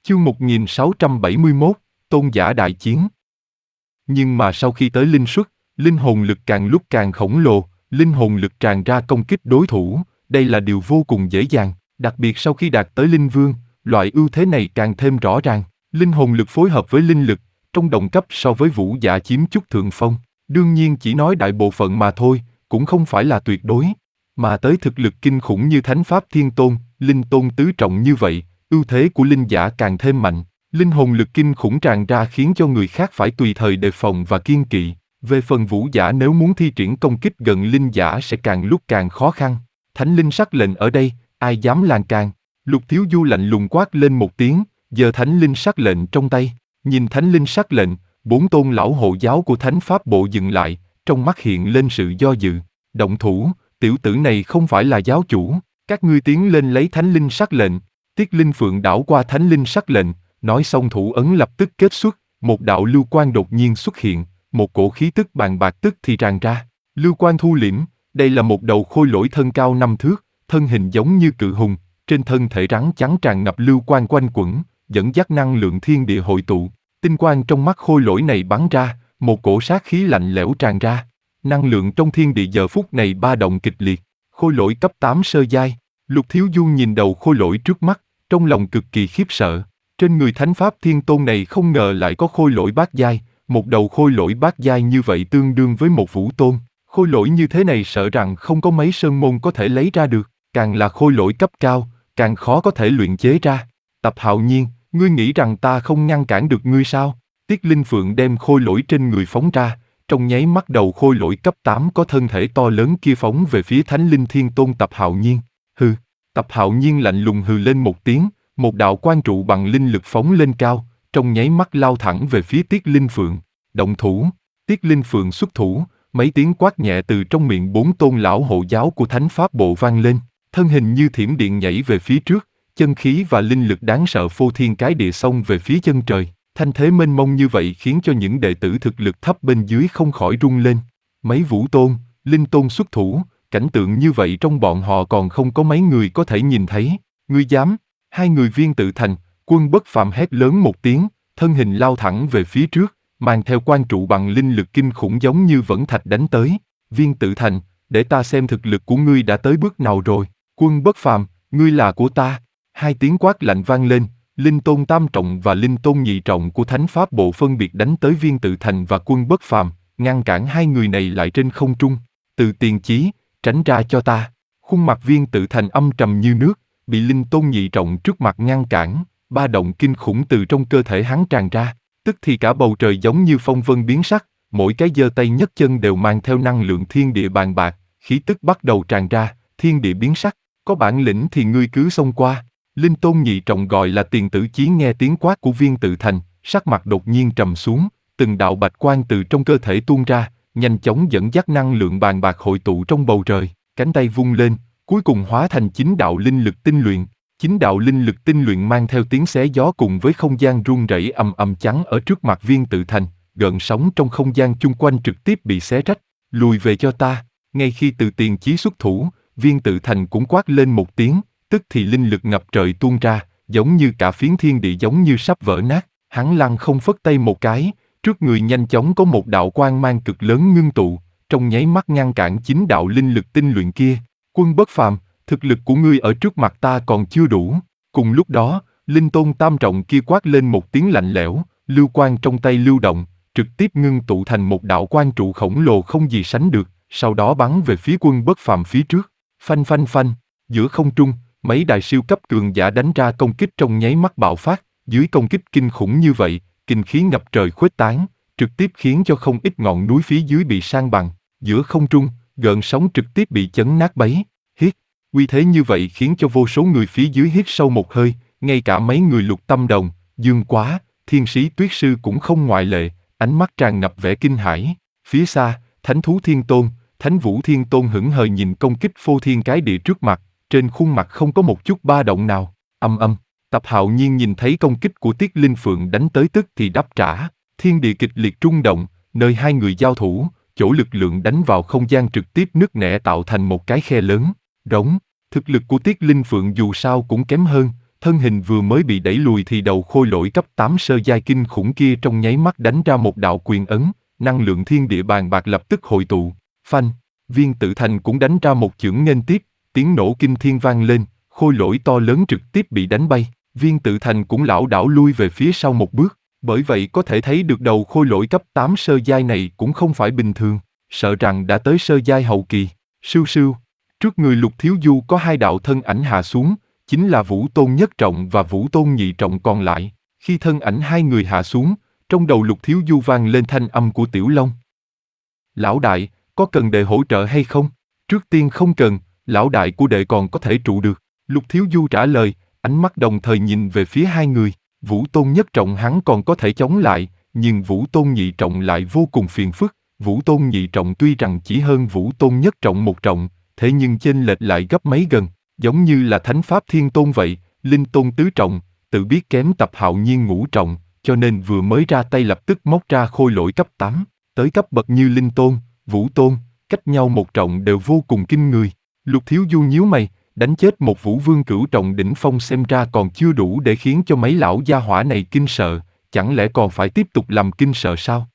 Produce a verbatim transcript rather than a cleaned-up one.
Chương một nghìn sáu trăm bảy mươi mốt, Tôn giả đại chiến. Nhưng mà sau khi tới linh xuất, linh hồn lực càng lúc càng khổng lồ, linh hồn lực tràn ra công kích đối thủ, đây là điều vô cùng dễ dàng, đặc biệt sau khi đạt tới linh vương, loại ưu thế này càng thêm rõ ràng. Linh hồn lực phối hợp với linh lực, trong đồng cấp so với vũ giả chiếm chút thượng phong, đương nhiên chỉ nói đại bộ phận mà thôi, cũng không phải là tuyệt đối. Mà tới thực lực kinh khủng như Thánh Pháp Thiên Tôn, Linh Tôn tứ trọng như vậy, ưu thế của linh giả càng thêm mạnh. Linh hồn lực kinh khủng tràn ra khiến cho người khác phải tùy thời đề phòng và kiêng kỵ. Về phần vũ giả nếu muốn thi triển công kích gần linh giả sẽ càng lúc càng khó khăn. Thánh linh sắc lệnh ở đây, ai dám lan can? Lục Thiếu Du lạnh lùng quát lên một tiếng, giơ thánh linh sắc lệnh trong tay. Nhìn thánh linh sắc lệnh, bốn tôn lão hộ giáo của thánh pháp bộ dừng lại, trong mắt hiện lên sự do dự. Động thủ, tiểu tử này không phải là giáo chủ, các ngươi tiến lên lấy thánh linh sắc lệnh. Tiết Linh Phượng đảo qua thánh linh sắc lệnh, nói xong thủ ấn lập tức kết xuất, một đạo lưu quang đột nhiên xuất hiện, một cổ khí tức bàn bạc tức thì tràn ra. Lưu quang thu liễm, đây là một đầu khôi lỗi thân cao năm thước, thân hình giống như cự hùng, trên thân thể rắn trắng tràn ngập lưu quang quanh quẩn, dẫn dắt năng lượng thiên địa hội tụ. Tinh quang trong mắt khôi lỗi này bắn ra, một cổ sát khí lạnh lẽo tràn ra. Năng lượng trong thiên địa giờ phút này ba động kịch liệt. Khôi lỗi cấp tám sơ giai. Lục Thiếu Du nhìn đầu khôi lỗi trước mắt, trong lòng cực kỳ khiếp sợ. Trên người Thánh Pháp Thiên Tôn này không ngờ lại có khôi lỗi bát giai, một đầu khôi lỗi bát giai như vậy tương đương với một vũ tôn. Khôi lỗi như thế này sợ rằng không có mấy sơn môn có thể lấy ra được, càng là khôi lỗi cấp cao, càng khó có thể luyện chế ra. Tập Hạo Nhiên, ngươi nghĩ rằng ta không ngăn cản được ngươi sao? Tiết Linh Phượng đem khôi lỗi trên người phóng ra, trong nháy mắt đầu khôi lỗi cấp tám có thân thể to lớn kia phóng về phía Thánh Linh Thiên Tôn Tập Hạo Nhiên. Hừ, Tập Hạo Nhiên lạnh lùng hừ lên một tiếng, một đạo quang trụ bằng linh lực phóng lên cao, trong nháy mắt lao thẳng về phía Tiết Linh Phượng. Động thủ, Tiết Linh Phượng xuất thủ, mấy tiếng quát nhẹ từ trong miệng bốn tôn lão hộ giáo của Thánh Pháp Bộ vang lên, thân hình như thiểm điện nhảy về phía trước, chân khí và linh lực đáng sợ phô thiên cái địa xông về phía chân trời. Thanh thế mênh mông như vậy khiến cho những đệ tử thực lực thấp bên dưới không khỏi rung lên. Mấy vũ tôn, linh tôn xuất thủ, cảnh tượng như vậy trong bọn họ còn không có mấy người có thể nhìn thấy. Ngươi dám? Hai người Viên Tự Thành, Quân Bất Phàm hét lớn một tiếng, thân hình lao thẳng về phía trước, mang theo quan trụ bằng linh lực kinh khủng giống như vẫn thạch đánh tới. Viên Tự Thành, để ta xem thực lực của ngươi đã tới bước nào rồi. Quân Bất Phàm, ngươi là của ta. Hai tiếng quát lạnh vang lên. Linh Tôn Tam Trọng và Linh Tôn Nhị Trọng của Thánh Pháp Bộ phân biệt đánh tới Viên Tự Thành và Quân Bất Phàm, ngăn cản hai người này lại trên không trung. Từ Tiền Chí, tránh ra cho ta. Khuôn mặt Viên Tự Thành âm trầm như nước, bị Linh Tôn Nhị Trọng trước mặt ngăn cản, ba động kinh khủng từ trong cơ thể hắn tràn ra, tức thì cả bầu trời giống như phong vân biến sắc, mỗi cái giơ tay nhấc chân đều mang theo năng lượng thiên địa bàn bạc, khí tức bắt đầu tràn ra, thiên địa biến sắc, có bản lĩnh thì ngươi cứ xông qua. Linh Tôn Nhị Trọng gọi là Tiền Tử Chí nghe tiếng quát của Viên Tự Thành, sắc mặt đột nhiên trầm xuống, từng đạo bạch quang từ trong cơ thể tuôn ra, nhanh chóng dẫn dắt năng lượng bàn bạc hội tụ trong bầu trời, cánh tay vung lên, cuối cùng hóa thành chín đạo linh lực tinh luyện. Chín đạo linh lực tinh luyện mang theo tiếng xé gió cùng với không gian rung rẩy ầm ầm chắn ở trước mặt Viên Tự Thành, gợn sóng trong không gian chung quanh trực tiếp bị xé rách. Lùi về cho ta. Ngay khi Từ Tiền Chí xuất thủ, Viên Tự Thành cũng quát lên một tiếng, tức thì linh lực ngập trời tuôn ra, giống như cả phiến thiên địa giống như sắp vỡ nát. Hắn lăng không phất tay một cái, trước người nhanh chóng có một đạo quang mang cực lớn ngưng tụ, trong nháy mắt ngăn cản chín đạo linh lực tinh luyện kia. Quân Bất Phàm, thực lực của ngươi ở trước mặt ta còn chưa đủ. Cùng lúc đó, Linh Tôn Tam Trọng kia quát lên một tiếng lạnh lẽo, lưu quang trong tay lưu động, trực tiếp ngưng tụ thành một đạo quang trụ khổng lồ không gì sánh được, sau đó bắn về phía Quân Bất Phàm phía trước. Phanh phanh phanh, giữa không trung, mấy đại siêu cấp cường giả đánh ra công kích trong nháy mắt bạo phát, dưới công kích kinh khủng như vậy, kinh khí ngập trời khuếch tán, trực tiếp khiến cho không ít ngọn núi phía dưới bị san bằng, giữa không trung, gợn sóng trực tiếp bị chấn nát bấy. Hít, uy thế như vậy khiến cho vô số người phía dưới hít sâu một hơi, ngay cả mấy người Lục Tâm Đồng, Dương Quá, Thiên Sĩ Tuyết Sư cũng không ngoại lệ, ánh mắt tràn ngập vẻ kinh hãi. Phía xa, Thánh Thú Thiên Tôn, Thánh Vũ Thiên Tôn hững hờ nhìn công kích phô thiên cái địa trước mặt, trên khuôn mặt không có một chút ba động nào. Âm âm, Tập Hạo Nhiên nhìn thấy công kích của Tiết Linh Phượng đánh tới tức thì đáp trả, thiên địa kịch liệt rung động, nơi hai người giao thủ, chỗ lực lượng đánh vào không gian trực tiếp nứt nẻ tạo thành một cái khe lớn. Rống, thực lực của Tiết Linh Phượng dù sao cũng kém hơn, thân hình vừa mới bị đẩy lùi thì đầu khôi lỗi cấp tám sơ giai kinh khủng kia trong nháy mắt đánh ra một đạo quyền ấn, năng lượng thiên địa bàn bạc lập tức hội tụ, phanh, Viên Tự Thành cũng đánh ra một chưởng nghênh tiếp, tiếng nổ kinh thiên vang lên, khôi lỗi to lớn trực tiếp bị đánh bay, Viên Tự Thành cũng lảo đảo lui về phía sau một bước, bởi vậy có thể thấy được đầu khôi lỗi cấp tám sơ giai này cũng không phải bình thường, sợ rằng đã tới sơ giai hậu kỳ. Sưu sưu, trước người Lục Thiếu Du có hai đạo thân ảnh hạ xuống, chính là Vũ Tôn Nhất Trọng và Vũ Tôn Nhị Trọng còn lại. Khi thân ảnh hai người hạ xuống, trong đầu Lục Thiếu Du vang lên thanh âm của Tiểu Long. Lão đại, có cần đệ hỗ trợ hay không? Trước tiên không cần, lão đại của đệ còn có thể trụ được. Lục Thiếu Du trả lời, ánh mắt đồng thời nhìn về phía hai người. Vũ Tôn Nhất Trọng hắn còn có thể chống lại, nhưng Vũ Tôn Nhị Trọng lại vô cùng phiền phức. Vũ Tôn Nhị Trọng tuy rằng chỉ hơn Vũ Tôn Nhất Trọng một trọng, thế nhưng chênh lệch lại gấp mấy gần, giống như là Thánh Pháp Thiên Tôn vậy, Linh Tôn Tứ Trọng, tự biết kém Tập Hạo Nhiên Ngũ Trọng, cho nên vừa mới ra tay lập tức móc ra khôi lỗi cấp tám, tới cấp bậc như Linh Tôn, Vũ Tôn, cách nhau một trọng đều vô cùng kinh người. Lục Thiếu Du nhíu mày, đánh chết một Vũ Vương cửu trọng đỉnh phong xem ra còn chưa đủ để khiến cho mấy lão gia hỏa này kinh sợ, chẳng lẽ còn phải tiếp tục làm kinh sợ sao?